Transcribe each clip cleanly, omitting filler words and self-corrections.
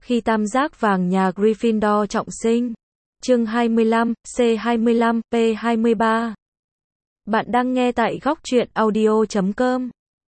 Khi tam giác vàng nhà Gryffindor trọng sinh. Chương 25, C25, P23. Bạn đang nghe tại góc truyện audio.com.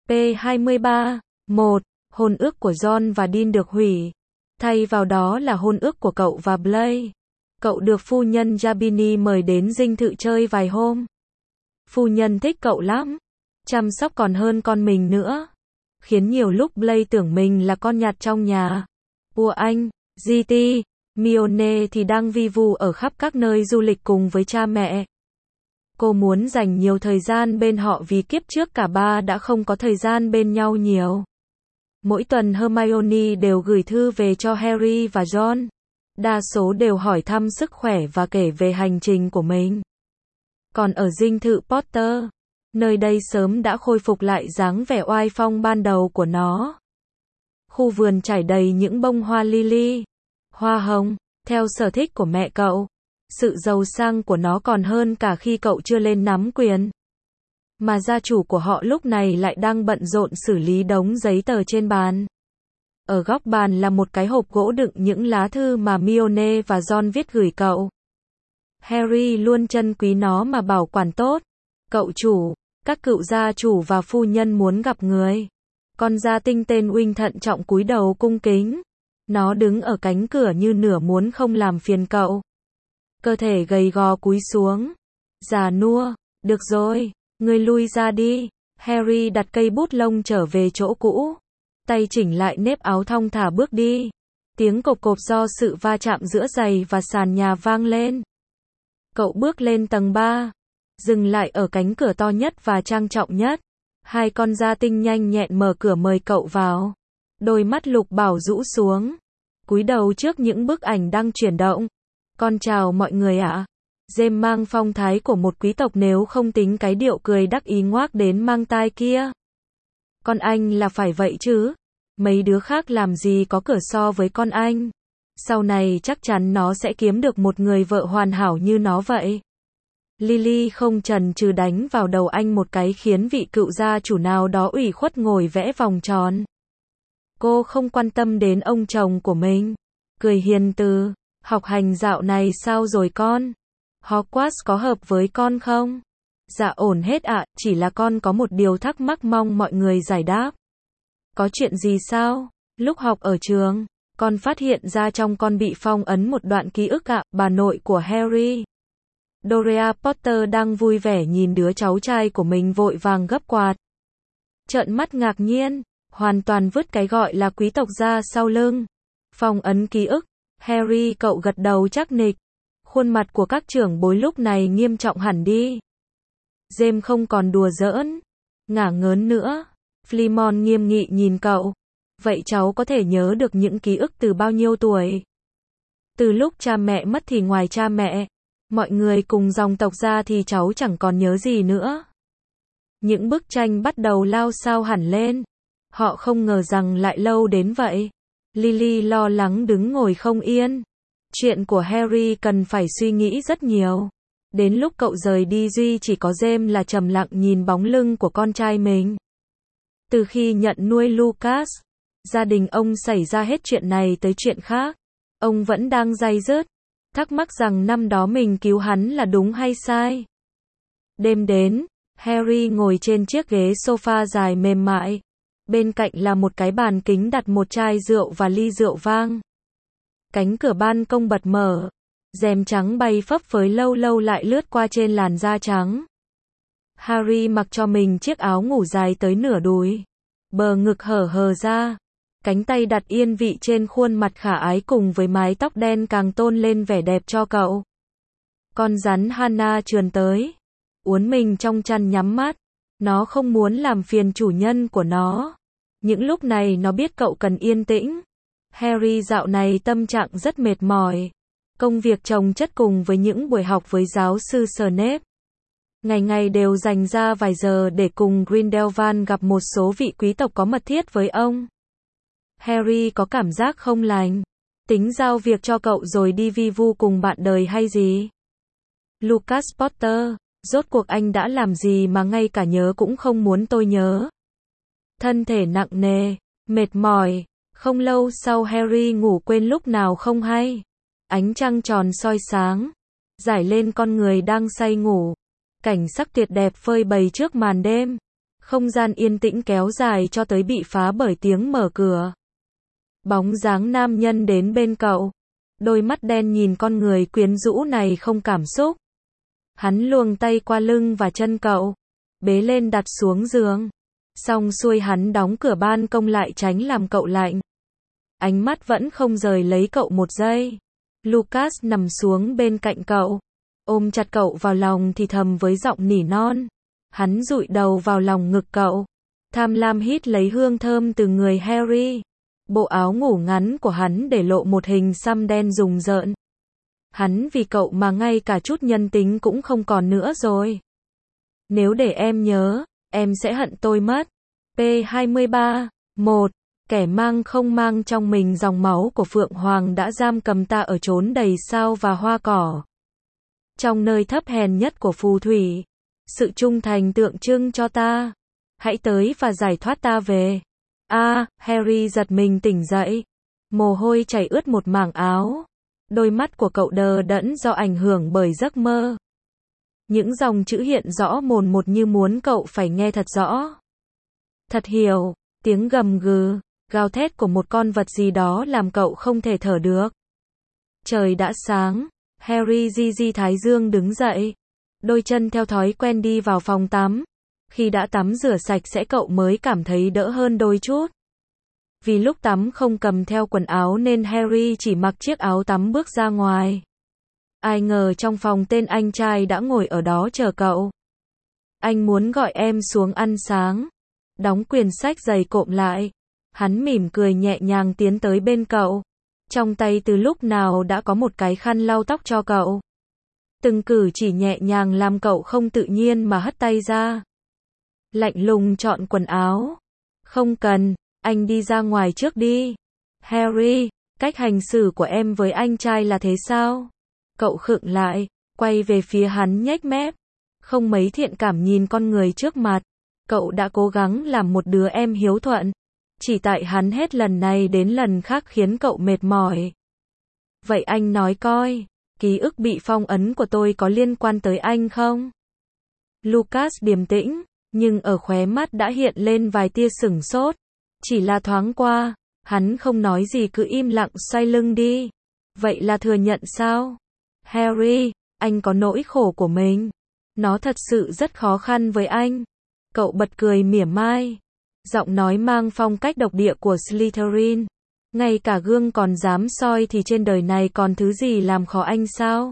P23. 1. Hôn ước của Ron và Dean được hủy. Thay vào đó là hôn ước của cậu và Blake. Cậu được phu nhân Jabini mời đến dinh thự chơi vài hôm. Phu nhân thích cậu lắm. Chăm sóc còn hơn con mình nữa. Khiến nhiều lúc Blake tưởng mình là con nhặt trong nhà. Của anh, GT, Mione thì đang vi vu ở khắp các nơi du lịch cùng với cha mẹ. Cô muốn dành nhiều thời gian bên họ vì kiếp trước cả ba đã không có thời gian bên nhau nhiều. Mỗi tuần Hermione đều gửi thư về cho Harry và Ron. Đa số đều hỏi thăm sức khỏe và kể về hành trình của mình. Còn ở dinh thự Potter, nơi đây sớm đã khôi phục lại dáng vẻ oai phong ban đầu của nó. Khu vườn trải đầy những bông hoa lily, hoa hồng, theo sở thích của mẹ cậu. Sự giàu sang của nó còn hơn cả khi cậu chưa lên nắm quyền. Mà gia chủ của họ lúc này lại đang bận rộn xử lý đống giấy tờ trên bàn. Ở góc bàn là một cái hộp gỗ đựng những lá thư mà Mione và Ron viết gửi cậu. Harry luôn trân quý nó mà bảo quản tốt. Cậu chủ, các cựu gia chủ và phu nhân muốn gặp người. Con gia tinh tên Wing thận trọng cúi đầu cung kính. Nó đứng ở cánh cửa như nửa muốn không làm phiền cậu. Cơ thể gầy gò cúi xuống. Già nua, được rồi, ngươi lui ra đi. Harry đặt cây bút lông trở về chỗ cũ. Tay chỉnh lại nếp áo thong thả bước đi. Tiếng cộp cộp do sự va chạm giữa giày và sàn nhà vang lên. Cậu bước lên tầng 3. Dừng lại ở cánh cửa to nhất và trang trọng nhất. Hai con gia tinh nhanh nhẹn mở cửa mời cậu vào. Đôi mắt Lục Bảo rũ xuống. Cúi đầu trước những bức ảnh đang chuyển động. Con chào mọi người ạ. James mang phong thái của một quý tộc nếu không tính cái điệu cười đắc ý ngoác đến mang tai kia. Con anh là phải vậy chứ. Mấy đứa khác làm gì có cửa so với con anh. Sau này chắc chắn nó sẽ kiếm được một người vợ hoàn hảo như nó vậy. Lily không chần chừ đánh vào đầu anh một cái khiến vị cựu gia chủ nào đó ủy khuất ngồi vẽ vòng tròn. Cô không quan tâm đến ông chồng của mình. Cười hiền từ. Học hành dạo này sao rồi con? Hogwarts có hợp với con không? Dạ ổn hết ạ, chỉ là con có một điều thắc mắc mong mọi người giải đáp. Có chuyện gì sao? Lúc học ở trường, con phát hiện ra trong con bị phong ấn một đoạn ký ức ạ. Bà nội của Harry, Dorea Potter đang vui vẻ nhìn đứa cháu trai của mình vội vàng gấp quạt. Trợn mắt ngạc nhiên, hoàn toàn vứt cái gọi là quý tộc ra sau lưng. Phong ấn ký ức. Harry cậu gật đầu chắc nịch. Khuôn mặt của các trưởng bối lúc này nghiêm trọng hẳn đi. James không còn đùa giỡn, ngả ngớn nữa. Flemon nghiêm nghị nhìn cậu. Vậy cháu có thể nhớ được những ký ức từ bao nhiêu tuổi? Từ lúc cha mẹ mất thì ngoài cha mẹ, mọi người cùng dòng tộc ra thì cháu chẳng còn nhớ gì nữa. Những bức tranh bắt đầu lao sao hẳn lên. Họ không ngờ rằng lại lâu đến vậy. Lily lo lắng đứng ngồi không yên. Chuyện của Harry cần phải suy nghĩ rất nhiều. Đến lúc cậu rời đi duy chỉ có James là trầm lặng nhìn bóng lưng của con trai mình. Từ khi nhận nuôi Lucas, gia đình ông xảy ra hết chuyện này tới chuyện khác. Ông vẫn đang day dứt, thắc mắc rằng năm đó mình cứu hắn là đúng hay sai. Đêm đến, Harry ngồi trên chiếc ghế sofa dài mềm mại. Bên cạnh là một cái bàn kính đặt một chai rượu và ly rượu vang. Cánh cửa ban công bật mở. Rèm trắng bay phấp phới lâu lâu lại lướt qua trên làn da trắng. Harry mặc cho mình chiếc áo ngủ dài tới nửa đùi. Bờ ngực hở hờ ra. Cánh tay đặt yên vị trên khuôn mặt khả ái cùng với mái tóc đen càng tôn lên vẻ đẹp cho cậu. Con rắn Hannah trườn tới. Uốn mình trong chăn nhắm mắt. Nó không muốn làm phiền chủ nhân của nó. Những lúc này nó biết cậu cần yên tĩnh. Harry dạo này tâm trạng rất mệt mỏi. Công việc chồng chất cùng với những buổi học với giáo sư Snape. Ngày ngày đều dành ra vài giờ để cùng Grindelwald gặp một số vị quý tộc có mật thiết với ông. Harry có cảm giác không lành. Tính giao việc cho cậu rồi đi vi vu cùng bạn đời hay gì? Lucas Potter, rốt cuộc anh đã làm gì mà ngay cả nhớ cũng không muốn tôi nhớ? Thân thể nặng nề, mệt mỏi, Không lâu sau Harry ngủ quên lúc nào không hay. Ánh trăng tròn soi sáng, rải lên con người đang say ngủ. Cảnh sắc tuyệt đẹp phơi bày trước màn đêm. Không gian yên tĩnh kéo dài cho tới bị phá bởi tiếng mở cửa. Bóng dáng nam nhân đến bên cậu. Đôi mắt đen nhìn con người quyến rũ này không cảm xúc. Hắn luông tay qua lưng và chân cậu, bế lên đặt xuống giường. Xong xuôi hắn đóng cửa ban công lại tránh làm cậu lạnh. Ánh mắt vẫn không rời lấy cậu một giây. Lucas nằm xuống bên cạnh cậu, ôm chặt cậu vào lòng thì thầm với giọng nỉ non. Hắn dụi đầu vào lòng ngực cậu, tham lam hít lấy hương thơm từ người Harry. Bộ áo ngủ ngắn của hắn để lộ một hình xăm đen rùng rợn. Hắn vì cậu mà ngay cả chút nhân tính cũng không còn nữa rồi. Nếu để em nhớ, em sẽ hận tôi mất. P23 1. Kẻ mang không mang trong mình dòng máu của Phượng Hoàng đã giam cầm ta ở chốn đầy sao và hoa cỏ. Trong nơi thấp hèn nhất của phù thủy, sự trung thành tượng trưng cho ta. Hãy tới và giải thoát ta về. Harry giật mình tỉnh dậy. Mồ hôi chảy ướt một mảng áo. Đôi mắt của cậu đờ đẫn do ảnh hưởng bởi giấc mơ. Những dòng chữ hiện rõ mồn một như muốn cậu phải nghe thật rõ. Thật hiểu, tiếng gầm gừ, gào thét của một con vật gì đó làm cậu không thể thở được. Trời đã sáng, Harry di thái dương đứng dậy. Đôi chân theo thói quen đi vào phòng tắm. Khi đã tắm rửa sạch sẽ cậu mới cảm thấy đỡ hơn đôi chút. Vì lúc tắm không cầm theo quần áo nên Harry chỉ mặc chiếc áo tắm bước ra ngoài. Ai ngờ trong phòng tên anh trai đã ngồi ở đó chờ cậu. Anh muốn gọi em xuống ăn sáng. Đóng quyển sách dày cộm lại. Hắn mỉm cười nhẹ nhàng tiến tới bên cậu. Trong tay từ lúc nào đã có một cái khăn lau tóc cho cậu. Từng cử chỉ nhẹ nhàng làm cậu không tự nhiên mà hất tay ra. Lạnh lùng chọn quần áo. Không cần, anh đi ra ngoài trước đi. Harry, cách hành xử của em với anh trai là thế sao? Cậu khựng lại, quay về phía hắn nhếch mép. Không mấy thiện cảm nhìn con người trước mặt. Cậu đã cố gắng làm một đứa em hiếu thuận. Chỉ tại hắn hết lần này đến lần khác khiến cậu mệt mỏi. Vậy anh nói coi, ký ức bị phong ấn của tôi có liên quan tới anh không? Lucas điềm tĩnh, nhưng ở khóe mắt đã hiện lên vài tia sửng sốt. Chỉ là thoáng qua, hắn không nói gì cứ im lặng xoay lưng đi. Vậy là thừa nhận sao? Harry, anh có nỗi khổ của mình. Nó thật sự rất khó khăn với anh. Cậu bật cười mỉa mai. Giọng nói mang phong cách độc địa của Slytherin. Ngay cả gương còn dám soi thì trên đời này còn thứ gì làm khó anh sao?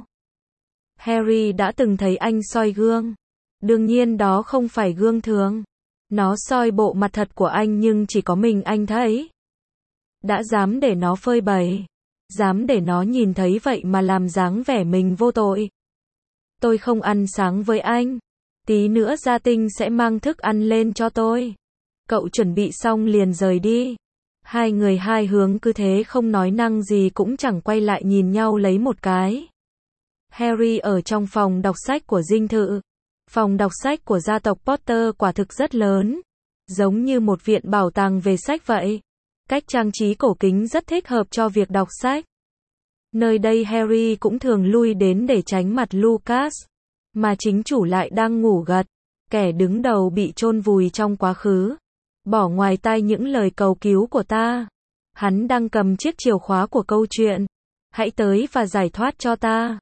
Harry đã từng thấy anh soi gương. Đương nhiên đó không phải gương thường. Nó soi bộ mặt thật của anh nhưng chỉ có mình anh thấy. Đã dám để nó phơi bày. Dám để nó nhìn thấy vậy mà làm dáng vẻ mình vô tội. Tôi không ăn sáng với anh. Tí nữa Gia Tinh sẽ mang thức ăn lên cho tôi. Cậu chuẩn bị xong liền rời đi. Hai người hai hướng cứ thế không nói năng gì cũng chẳng quay lại nhìn nhau lấy một cái. Harry ở trong phòng đọc sách của dinh thự. Phòng đọc sách của gia tộc Potter quả thực rất lớn. Giống như một viện bảo tàng về sách vậy. Cách trang trí cổ kính rất thích hợp cho việc đọc sách. Nơi đây Harry cũng thường lui đến để tránh mặt Lucas. Mà chính chủ lại đang ngủ gật. Kẻ đứng đầu bị chôn vùi trong quá khứ. Bỏ ngoài tai những lời cầu cứu của ta. Hắn đang cầm chiếc chìa khóa của câu chuyện. Hãy tới và giải thoát cho ta.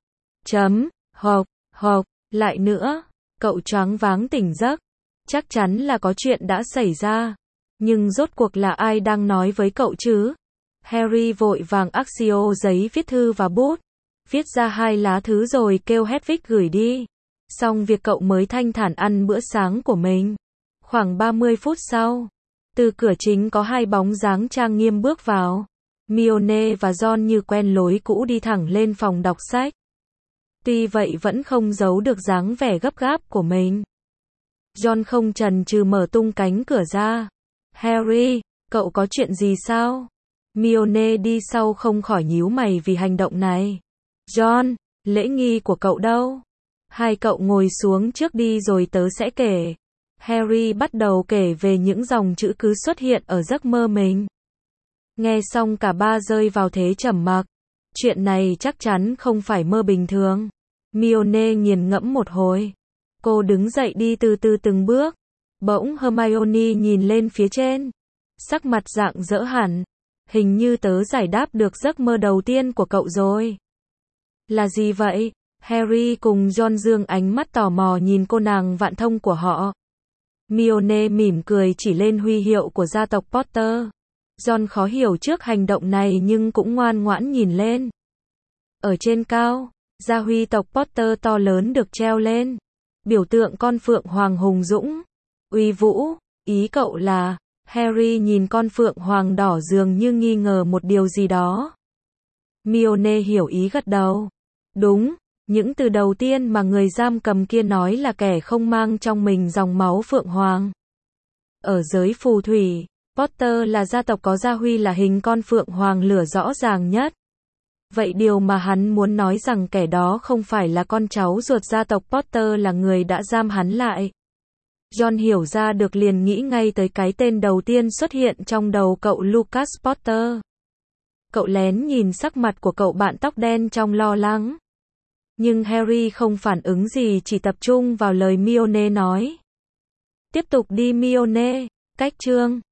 Hộc, lại nữa. Cậu choáng váng tỉnh giấc. Chắc chắn là có chuyện đã xảy ra. Nhưng rốt cuộc là ai đang nói với cậu chứ? Harry vội vàng axio giấy viết thư và bút. Viết ra 2 lá thư rồi kêu Hedwig gửi đi. Xong việc cậu mới thanh thản ăn bữa sáng của mình. Khoảng 30 phút sau, từ cửa chính có 2 bóng dáng trang nghiêm bước vào. Hermione và Ron như quen lối cũ đi thẳng lên phòng đọc sách. Tuy vậy vẫn không giấu được dáng vẻ gấp gáp của mình. Ron không chần chừ mở tung cánh cửa ra. Harry, cậu có chuyện gì sao? Hermione đi sau không khỏi nhíu mày vì hành động này. Ron, lễ nghi của cậu đâu? Hai cậu ngồi xuống trước đi rồi tớ sẽ kể. Harry bắt đầu kể về những dòng chữ cứ xuất hiện ở giấc mơ mình. Nghe xong cả ba rơi vào thế trầm mặc. Chuyện này chắc chắn không phải mơ bình thường. Hermione nghiền ngẫm một hồi. Cô đứng dậy đi từ từ từng bước. Bỗng Hermione nhìn lên phía trên. Sắc mặt rạng rỡ hẳn. Hình như tớ giải đáp được giấc mơ đầu tiên của cậu rồi. Là gì vậy? Harry cùng Ron dương ánh mắt tò mò nhìn cô nàng vạn thông của họ. Hermione mỉm cười chỉ lên huy hiệu của gia tộc Potter. Ron khó hiểu trước hành động này nhưng cũng ngoan ngoãn nhìn lên. Ở trên cao, gia huy tộc Potter to lớn được treo lên. Biểu tượng con phượng hoàng hùng dũng, uy vũ. Ý cậu là... Harry nhìn con phượng hoàng đỏ dường như nghi ngờ một điều gì đó. Hermione hiểu ý gật đầu. Đúng, những từ đầu tiên mà người giam cầm kia nói là kẻ không mang trong mình dòng máu phượng hoàng. Ở giới phù thủy, Potter là gia tộc có gia huy là hình con phượng hoàng lửa rõ ràng nhất. Vậy điều mà hắn muốn nói rằng kẻ đó không phải là con cháu ruột gia tộc Potter là người đã giam hắn lại. Ron hiểu ra được liền nghĩ ngay tới cái tên đầu tiên xuất hiện trong đầu cậu Lucas Potter. Cậu lén nhìn sắc mặt của cậu bạn tóc đen trong lo lắng. Nhưng Harry không phản ứng gì chỉ tập trung vào lời Hermione nói. Tiếp tục đi Hermione, cách chương.